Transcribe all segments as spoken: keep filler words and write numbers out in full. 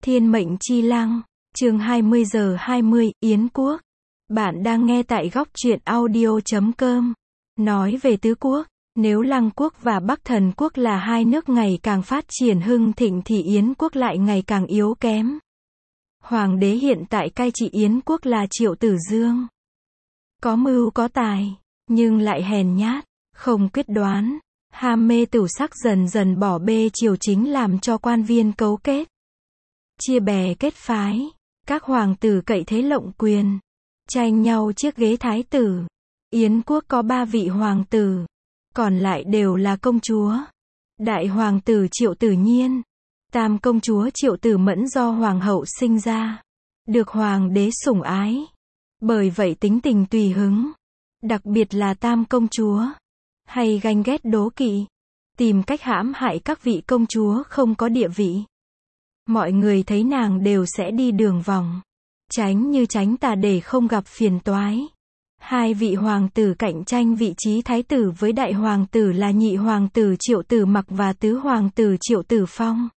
Thiên mệnh chi lăng, chương hai mươi giờ hai mươi, Yến quốc. Bạn đang nghe tại góc truyện audio chấm com. Nói về tứ quốc, nếu Lăng quốc và Bắc Thần quốc là hai nước ngày càng phát triển hưng thịnh thì Yến quốc lại ngày càng yếu kém. Hoàng đế hiện tại cai trị Yến quốc là Triệu Tử Dương. Có mưu có tài, nhưng lại hèn nhát, không quyết đoán, ham mê tửu sắc dần dần bỏ bê triều chính làm cho quan viên cấu kết, chia bè kết phái, các hoàng tử cậy thế lộng quyền, tranh nhau chiếc ghế thái tử. Yến quốc có ba vị hoàng tử, còn lại đều là công chúa. Đại hoàng tử Triệu Tử Nhiên, tam công chúa Triệu Tử Mẫn do hoàng hậu sinh ra, được hoàng đế sủng ái, bởi vậy tính tình tùy hứng. Đặc biệt là tam công chúa, hay ganh ghét đố kỵ, tìm cách hãm hại các vị công chúa không có địa vị. Mọi người thấy nàng đều sẽ đi đường vòng, tránh như tránh tà để không gặp phiền toái. Hai vị hoàng tử cạnh tranh vị trí thái tử với đại hoàng tử là nhị hoàng tử Triệu Tử Mặc và tứ hoàng tử Triệu Tử Phong.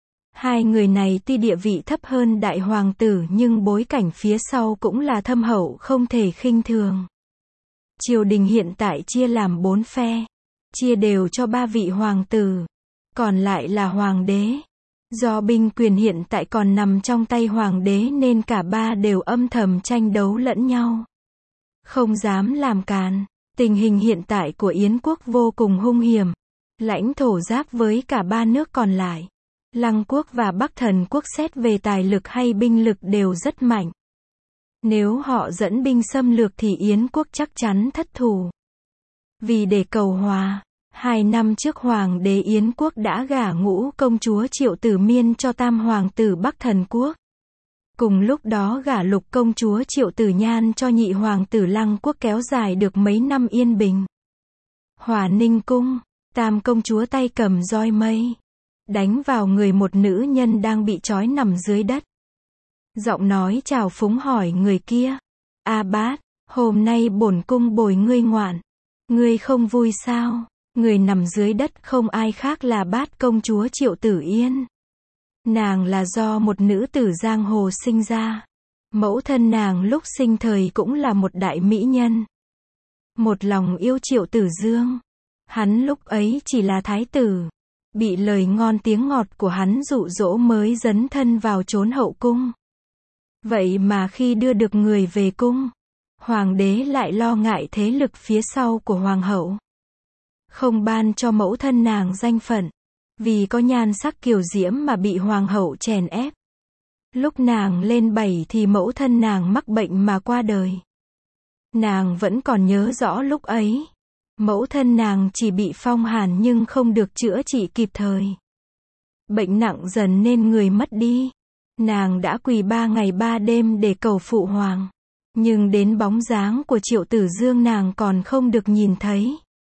Hai người này tuy địa vị thấp hơn đại hoàng tử nhưng bối cảnh phía sau cũng là thâm hậu không thể khinh thường. Triều đình hiện tại chia làm bốn phe, chia đều cho ba vị hoàng tử, còn lại là hoàng đế. Do binh quyền hiện tại còn nằm trong tay hoàng đế nên cả ba đều âm thầm tranh đấu lẫn nhau, không dám làm càn. Tình hình hiện tại của Yến quốc vô cùng hung hiểm, lãnh thổ giáp với cả ba nước còn lại. Lăng quốc và Bắc Thần quốc xét về tài lực hay binh lực đều rất mạnh. Nếu họ dẫn binh xâm lược thì Yến quốc chắc chắn thất thủ. Vì để cầu hòa, hai năm trước hoàng đế Yến quốc đã gả ngũ công chúa Triệu Tử Miên cho tam hoàng tử Bắc Thần quốc. Cùng lúc đó gả lục công chúa Triệu Tử Nhan cho nhị hoàng tử Lăng quốc, kéo dài được mấy năm yên bình. Hòa Ninh cung, tam công chúa tay cầm roi mây, đánh vào người một nữ nhân đang bị trói nằm dưới đất. Giọng nói chào phúng hỏi người kia: "A Bát, hôm nay bổn cung bồi ngươi ngoạn, ngươi không vui sao?" Người nằm dưới đất không ai khác là Bát công chúa Triệu Tử Yên. Nàng là do một nữ tử giang hồ sinh ra. Mẫu thân nàng lúc sinh thời cũng là một đại mỹ nhân, một lòng yêu Triệu Tử Dương. Hắn lúc ấy chỉ là thái tử, bị lời ngon tiếng ngọt của hắn dụ dỗ mới dấn thân vào trốn hậu cung. Vậy mà khi đưa được người về cung, hoàng đế lại lo ngại thế lực phía sau của hoàng hậu, không ban cho mẫu thân nàng danh phận, vì có nhan sắc kiều diễm mà bị hoàng hậu chèn ép. Lúc nàng lên bảy thì mẫu thân nàng mắc bệnh mà qua đời. Nàng vẫn còn nhớ rõ lúc ấy, mẫu thân nàng chỉ bị phong hàn nhưng không được chữa trị kịp thời. Bệnh nặng dần nên người mất đi. Nàng đã quỳ ba ngày ba đêm để cầu phụ hoàng, nhưng đến bóng dáng của Triệu Tử Dương nàng còn không được nhìn thấy.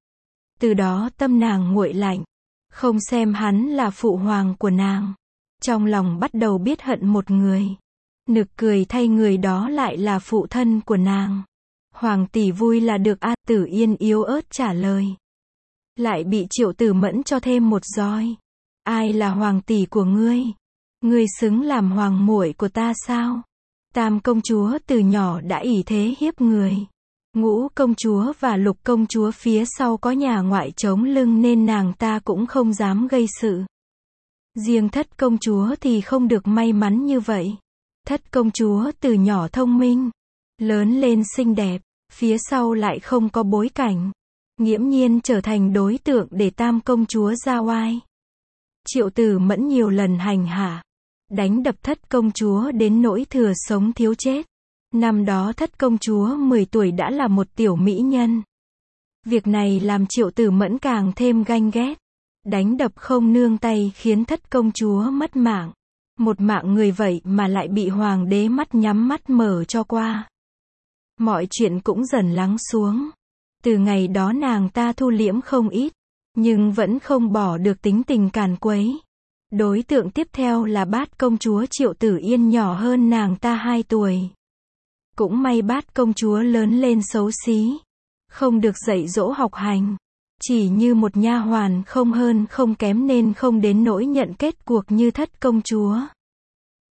Từ đó tâm nàng nguội lạnh, không xem hắn là phụ hoàng của nàng. Trong lòng bắt đầu biết hận một người. Nực cười thay người đó lại là phụ thân của nàng. "Hoàng tỷ vui là được a." Tử Yên yếu ớt trả lời. Lại bị Triệu Tử Mẫn cho thêm một roi. "Ai là hoàng tỷ của ngươi? Ngươi xứng làm hoàng muội của ta sao?" Tam công chúa từ nhỏ đã ỷ thế hiếp người. Ngũ công chúa và lục công chúa phía sau có nhà ngoại chống lưng nên nàng ta cũng không dám gây sự. Riêng thất công chúa thì không được may mắn như vậy. Thất công chúa từ nhỏ thông minh, lớn lên xinh đẹp, phía sau lại không có bối cảnh, nghiễm nhiên trở thành đối tượng để tam công chúa ra oai. Triệu Tử Mẫn nhiều lần hành hạ, đánh đập thất công chúa đến nỗi thừa sống thiếu chết. Năm đó thất công chúa mười tuổi đã là một tiểu mỹ nhân. Việc này làm Triệu Tử Mẫn càng thêm ganh ghét, đánh đập không nương tay khiến thất công chúa mất mạng. Một mạng người vậy mà lại bị hoàng đế mắt nhắm mắt mở cho qua. Mọi chuyện cũng dần lắng xuống. Từ ngày đó nàng ta thu liễm không ít, nhưng vẫn không bỏ được tính tình càn quấy. Đối tượng tiếp theo là Bát công chúa Triệu Tử Yên, nhỏ hơn nàng ta hai tuổi. Cũng may Bát công chúa lớn lên xấu xí, không được dạy dỗ học hành, chỉ như một nha hoàn không hơn không kém nên không đến nỗi nhận kết cuộc như thất công chúa.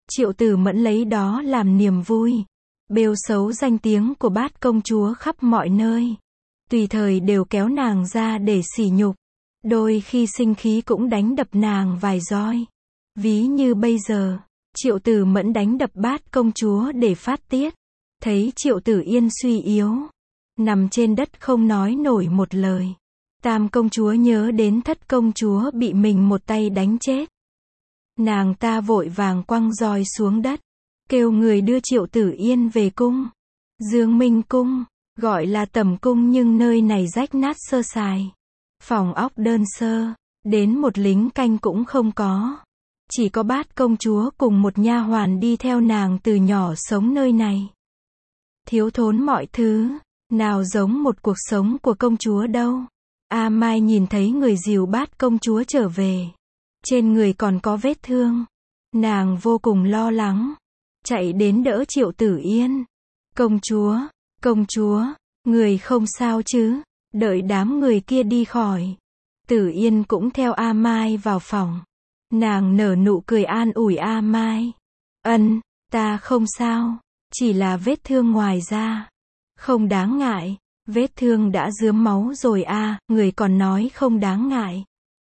Triệu Tử Mẫn lấy đó làm niềm vui. Bêu xấu danh tiếng của Bát công chúa khắp mọi nơi. Tùy thời đều kéo nàng ra để sỉ nhục. Đôi khi sinh khí cũng đánh đập nàng vài roi. Ví như bây giờ, Triệu Tử Mẫn đánh đập Bát công chúa để phát tiết. Thấy Triệu Tử Yên suy yếu, nằm trên đất không nói nổi một lời. Tam công chúa nhớ đến Thất công chúa bị mình một tay đánh chết. Nàng ta vội vàng quăng roi xuống đất, kêu người đưa Triệu Tử Yên về cung. Dương Minh cung, gọi là tẩm cung nhưng nơi này rách nát sơ sài. Phòng ốc đơn sơ, đến một lính canh cũng không có. Chỉ có Bát công chúa cùng một nha hoàn đi theo nàng từ nhỏ sống nơi này. Thiếu thốn mọi thứ, nào giống một cuộc sống của công chúa đâu. A Mai nhìn thấy người dìu Bát công chúa trở về. Trên người còn có vết thương. Nàng vô cùng lo lắng. Chạy đến đỡ Triệu Tử Yên. Công chúa, công chúa, người không sao chứ? Đợi đám người kia đi khỏi. Tử Yên cũng theo A Mai vào phòng. Nàng nở nụ cười an ủi A Mai. Ân, ta không sao. Chỉ là vết thương ngoài da. Không đáng ngại. Vết thương đã rướm máu rồi a, à, người còn nói không đáng ngại.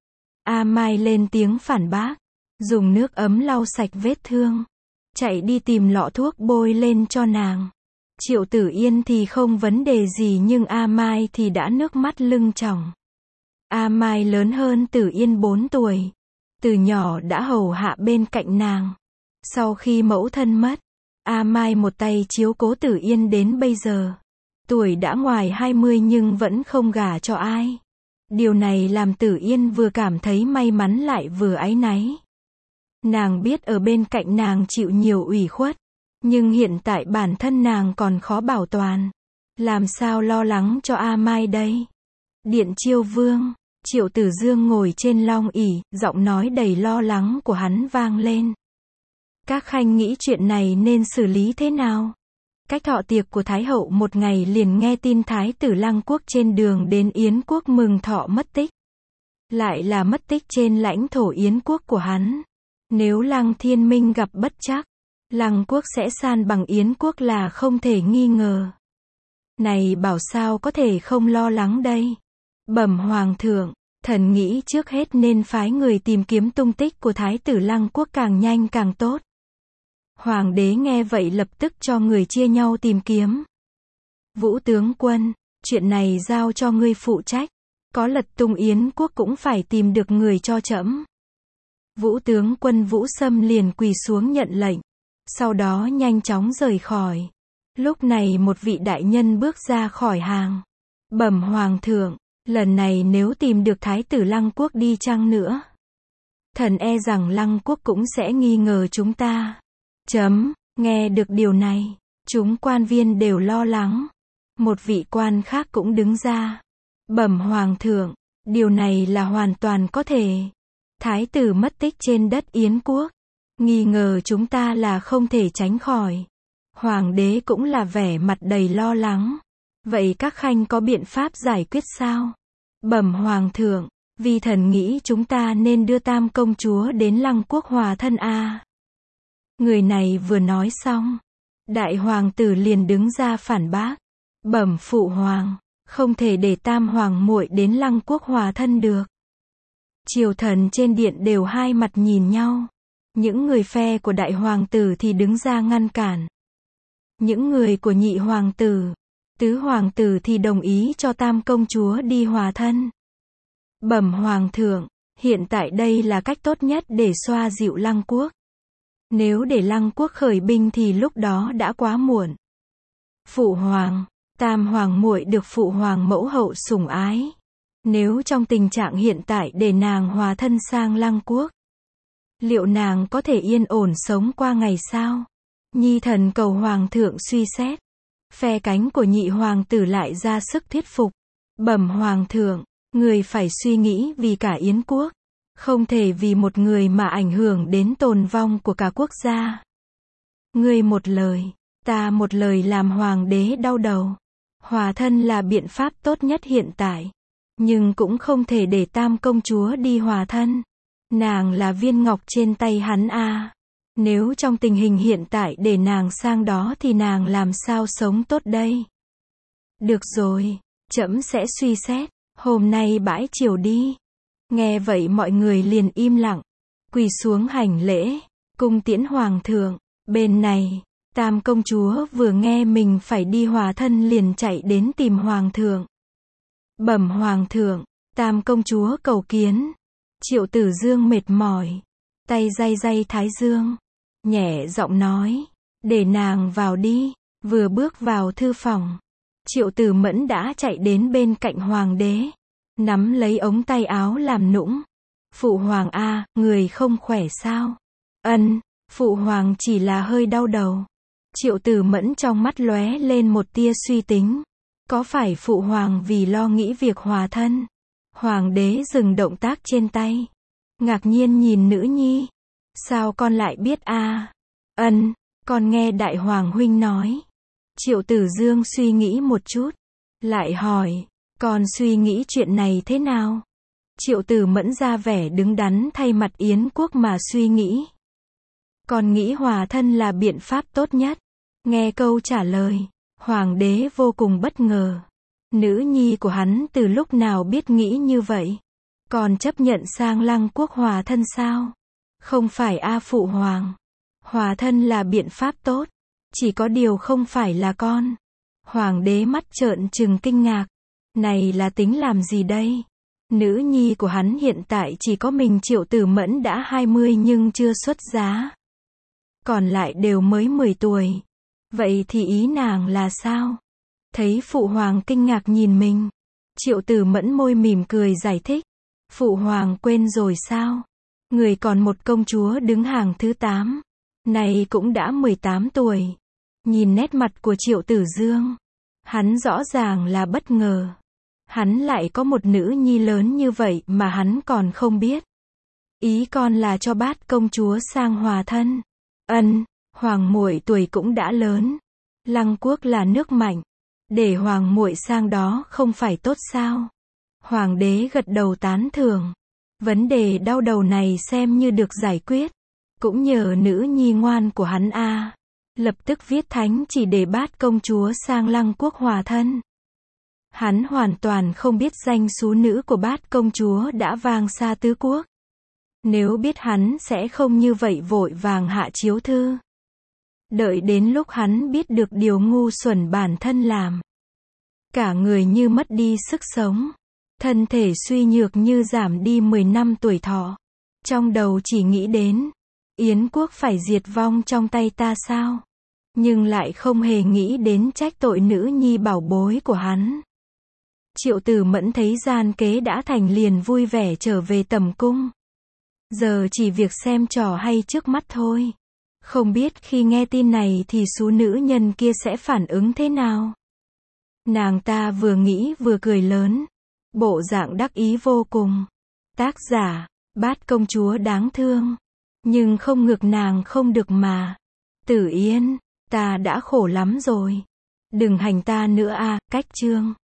A Mai lên tiếng phản bác. Dùng nước ấm lau sạch vết thương. Chạy đi tìm lọ thuốc bôi lên cho nàng. Triệu Tử Yên thì không vấn đề gì nhưng A Mai thì đã nước mắt lưng tròng. A Mai lớn hơn Tử Yên bốn tuổi. Từ nhỏ đã hầu hạ bên cạnh nàng. Sau khi mẫu thân mất, A Mai một tay chiếu cố Tử Yên đến bây giờ. Tuổi đã ngoài hai mươi nhưng vẫn không gả cho ai. Điều này làm Tử Yên vừa cảm thấy may mắn lại vừa áy náy. Nàng biết ở bên cạnh nàng chịu nhiều ủy khuất. Nhưng hiện tại bản thân nàng còn khó bảo toàn. Làm sao lo lắng cho A Mai đây? Điện Chiêu Vương, Triệu Tử Dương ngồi trên long ỷ, giọng nói đầy lo lắng của hắn vang lên. Các khanh nghĩ chuyện này nên xử lý thế nào? Cách thọ tiệc của Thái hậu một ngày liền nghe tin Thái tử Lăng Quốc trên đường đến Yến Quốc mừng thọ mất tích. Lại là mất tích trên lãnh thổ Yến Quốc của hắn. Nếu Lăng Thiên Minh gặp bất trắc, Lăng Quốc sẽ san bằng Yến Quốc là không thể nghi ngờ. Này bảo sao có thể không lo lắng đây? Bẩm Hoàng thượng, thần nghĩ trước hết nên phái người tìm kiếm tung tích của Thái tử Lăng Quốc càng nhanh càng tốt. Hoàng đế nghe vậy lập tức cho người chia nhau tìm kiếm. Vũ tướng quân, chuyện này giao cho ngươi phụ trách. Có lật tung Yến Quốc cũng phải tìm được người cho trẫm. Vũ tướng quân Vũ Sâm liền quỳ xuống nhận lệnh. Sau đó nhanh chóng rời khỏi. Lúc này một vị đại nhân bước ra khỏi hàng. Bẩm Hoàng thượng, lần này nếu tìm được Thái tử Lăng Quốc đi chăng nữa, thần e rằng Lăng Quốc cũng sẽ nghi ngờ chúng ta. Chấm, nghe được điều này, chúng quan viên đều lo lắng. Một vị quan khác cũng đứng ra. Bẩm Hoàng thượng, điều này là hoàn toàn có thể. Thái tử mất tích trên đất Yến Quốc. Nghi ngờ chúng ta là không thể tránh khỏi. Hoàng đế cũng là vẻ mặt đầy lo lắng. Vậy các khanh có biện pháp giải quyết sao? Bẩm Hoàng thượng, vì thần nghĩ chúng ta nên đưa Tam công chúa đến Lăng Quốc hòa thân a. Người này vừa nói xong, đại hoàng tử liền đứng ra phản bác. Bẩm phụ hoàng, không thể để Tam hoàng muội đến Lăng Quốc hòa thân được. Triều thần trên điện đều hai mặt nhìn nhau. Những người phe của đại hoàng tử thì đứng ra ngăn cản. Những người của nhị hoàng tử, tứ hoàng tử thì đồng ý cho Tam công chúa đi hòa thân. Bẩm Hoàng thượng, hiện tại đây là cách tốt nhất để xoa dịu Lăng Quốc. Nếu để Lăng Quốc khởi binh thì lúc đó đã quá muộn. Phụ hoàng, Tam hoàng muội được phụ hoàng mẫu hậu sủng ái. Nếu trong tình trạng hiện tại để nàng hòa thân sang Lăng Quốc, liệu nàng có thể yên ổn sống qua ngày sao? Nhi thần cầu hoàng thượng suy xét. Phe cánh của nhị hoàng tử lại ra sức thuyết phục. Bẩm Hoàng thượng, người phải suy nghĩ vì cả Yến Quốc. Không thể vì một người mà ảnh hưởng đến tồn vong của cả quốc gia. Ngươi một lời, ta một lời làm hoàng đế đau đầu. Hòa thân là biện pháp tốt nhất hiện tại. Nhưng cũng không thể để Tam công chúa đi hòa thân. Nàng là viên ngọc trên tay hắn a. Nếu trong tình hình hiện tại để nàng sang đó thì nàng làm sao sống tốt đây? Được rồi, trẫm sẽ suy xét, hôm nay bãi triều đi. Nghe vậy mọi người liền im lặng, quỳ xuống hành lễ, cung tiễn hoàng thượng. Bên này, Tam công chúa vừa nghe mình phải đi hòa thân liền chạy đến tìm hoàng thượng. Bẩm hoàng thượng, Tam công chúa cầu kiến. Triệu Tử Dương mệt mỏi, tay day day thái dương, nhẹ giọng nói, để nàng vào đi. Vừa bước vào thư phòng, Triệu Tử Mẫn đã chạy đến bên cạnh hoàng đế, nắm lấy ống tay áo làm nũng. Phụ hoàng a, người không khỏe sao? Ân, phụ hoàng chỉ là hơi đau đầu. Triệu Tử Mẫn trong mắt lóe lên một tia suy tính. Có phải phụ hoàng vì lo nghĩ việc hòa thân? Hoàng đế dừng động tác trên tay, ngạc nhiên nhìn nữ nhi. Sao con lại biết a? À? Ân, con nghe đại hoàng huynh nói. Triệu Tử Dương suy nghĩ một chút, lại hỏi, con suy nghĩ chuyện này thế nào? Triệu Tử Mẫn ra vẻ đứng đắn thay mặt Yến quốc mà suy nghĩ. Con nghĩ hòa thân là biện pháp tốt nhất. Nghe câu trả lời, hoàng đế vô cùng bất ngờ. Nữ nhi của hắn từ lúc nào biết nghĩ như vậy? Còn chấp nhận sang Lăng quốc hòa thân sao? Không phải a phụ hoàng. Hòa thân là biện pháp tốt. Chỉ có điều không phải là con. Hoàng đế mắt trợn trừng kinh ngạc. Này là tính làm gì đây? Nữ nhi của hắn hiện tại chỉ có mình Triệu Tử Mẫn đã hai mươi nhưng chưa xuất giá. Còn lại đều mới mười tuổi. Vậy thì ý nàng là sao? Thấy phụ hoàng kinh ngạc nhìn mình, Triệu Tử Mẫn môi mỉm cười giải thích. Phụ hoàng quên rồi sao? Người còn một công chúa đứng hàng thứ tám. Này cũng đã mười tám tuổi. Nhìn nét mặt của Triệu Tử Dương, hắn rõ ràng là bất ngờ. Hắn lại có một nữ nhi lớn như vậy mà hắn còn không biết. Ý con là cho Bát công chúa sang hòa thân. Ân, hoàng muội tuổi cũng đã lớn. Lăng quốc là nước mạnh. Để hoàng muội sang đó không phải tốt sao? Hoàng đế gật đầu tán thưởng. Vấn đề đau đầu này xem như được giải quyết. Cũng nhờ nữ nhi ngoan của hắn a. Lập tức viết thánh chỉ để Bát công chúa sang Lăng quốc hòa thân. Hắn hoàn toàn không biết danh xú nữ của Bát công chúa đã vang xa tứ quốc. Nếu biết hắn sẽ không như vậy vội vàng hạ chiếu thư. Đợi đến lúc hắn biết được điều ngu xuẩn bản thân làm. Cả người như mất đi sức sống. Thân thể suy nhược như giảm đi mười năm tuổi thọ. Trong đầu chỉ nghĩ đến, Yến quốc phải diệt vong trong tay ta sao? Nhưng lại không hề nghĩ đến trách tội nữ nhi bảo bối của hắn. Triệu Tử Mẫn thấy gian kế đã thành liền vui vẻ trở về tầm cung. Giờ chỉ việc xem trò hay trước mắt thôi. Không biết khi nghe tin này thì số nữ nhân kia sẽ phản ứng thế nào? Nàng ta vừa nghĩ vừa cười lớn. Bộ dạng đắc ý vô cùng. Tác giả, Bát công chúa đáng thương. Nhưng không ngược nàng không được mà. Tử Yên, ta đã khổ lắm rồi. Đừng hành ta nữa a. Cách chương.